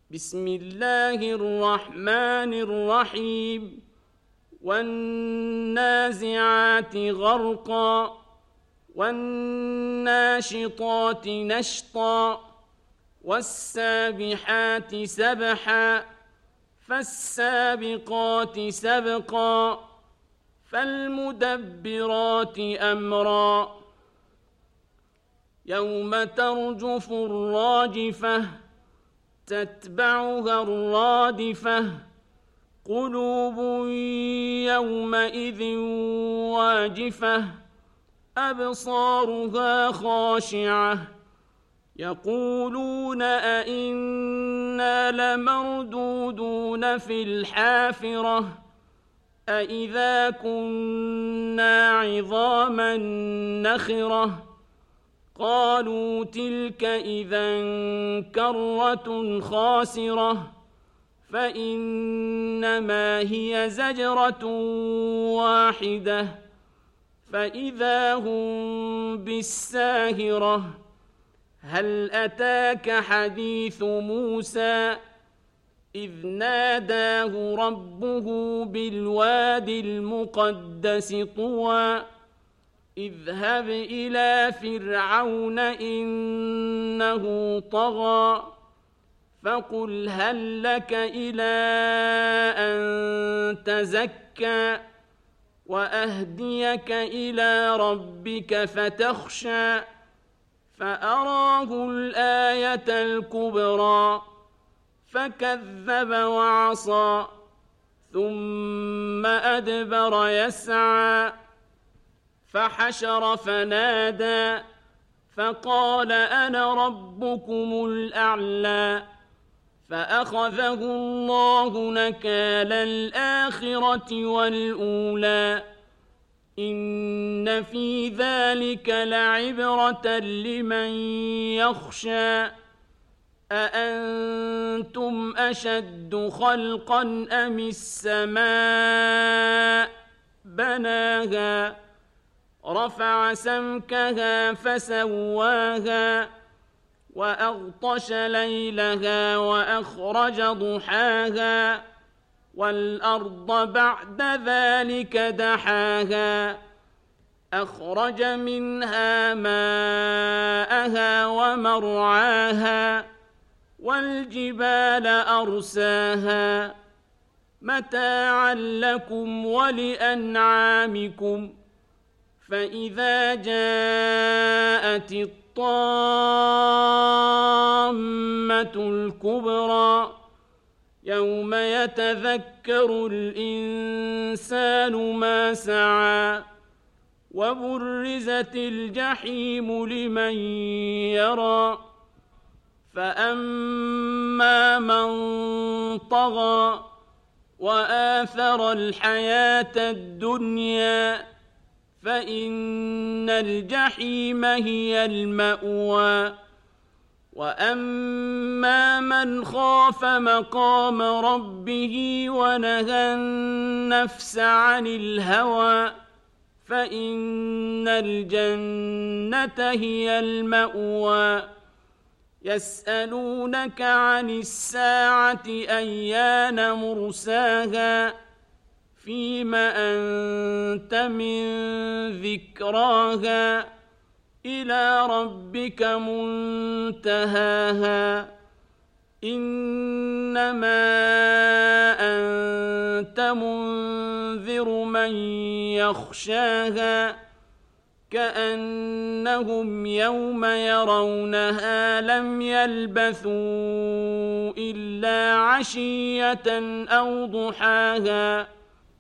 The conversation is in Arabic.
بسم الله الرحمن الرحيم والنازعات غرقا والناشطات نشطا والسابحات سبحا فالسابقات سبقا فالمدبرات أمرا يوم ترجف الراجفة تتبعها الرادفة قلوب يومئذ واجفة أبصارها خاشعة يقولون أئنا لمردودون في الحافرة أئذا كنا عظاما نخرة قالوا تلك إذا كرة خاسرة فإنما هي زجرة واحدة فإذا هم بالساهرة هل أتاك حديث موسى إذ ناداه ربه بالواد المقدس طوى اذهب إلى فرعون إنه طغى فقل هل لك إلى أن تزكى وأهديك إلى ربك فتخشى فأراه الآية الكبرى فكذب وعصى ثم أدبر يسعى فحشر فنادى فقال أنا ربكم الأعلى فأخذه الله نكال الآخرة والأولى إن في ذلك لعبرة لمن يخشى أأنتم أشد خلقا أم السماء بناها رفع سمكها فسواها وأغطش ليلها وأخرج ضحاها والأرض بعد ذلك دحاها أخرج منها ماءها ومرعاها والجبال أرساها متاعا لكم ولأنعامكم فإذا جاءت الطامة الكبرى يوم يتذكر الإنسان ما سعى وبرزت الجحيم لمن يرى فأما من طغى وآثر الحياة الدنيا فإن الجحيم هي المأوى وأما من خاف مقام ربه ونهى النفس عن الهوى فإن الجنة هي المأوى يسألونك عن الساعة أيان مرساها فيم أنت من ذكراها إلى ربك منتهاها إنما أنت منذر من يخشاها كأنهم يوم يرونها لم يلبثوا إلا عشية أو ضحاها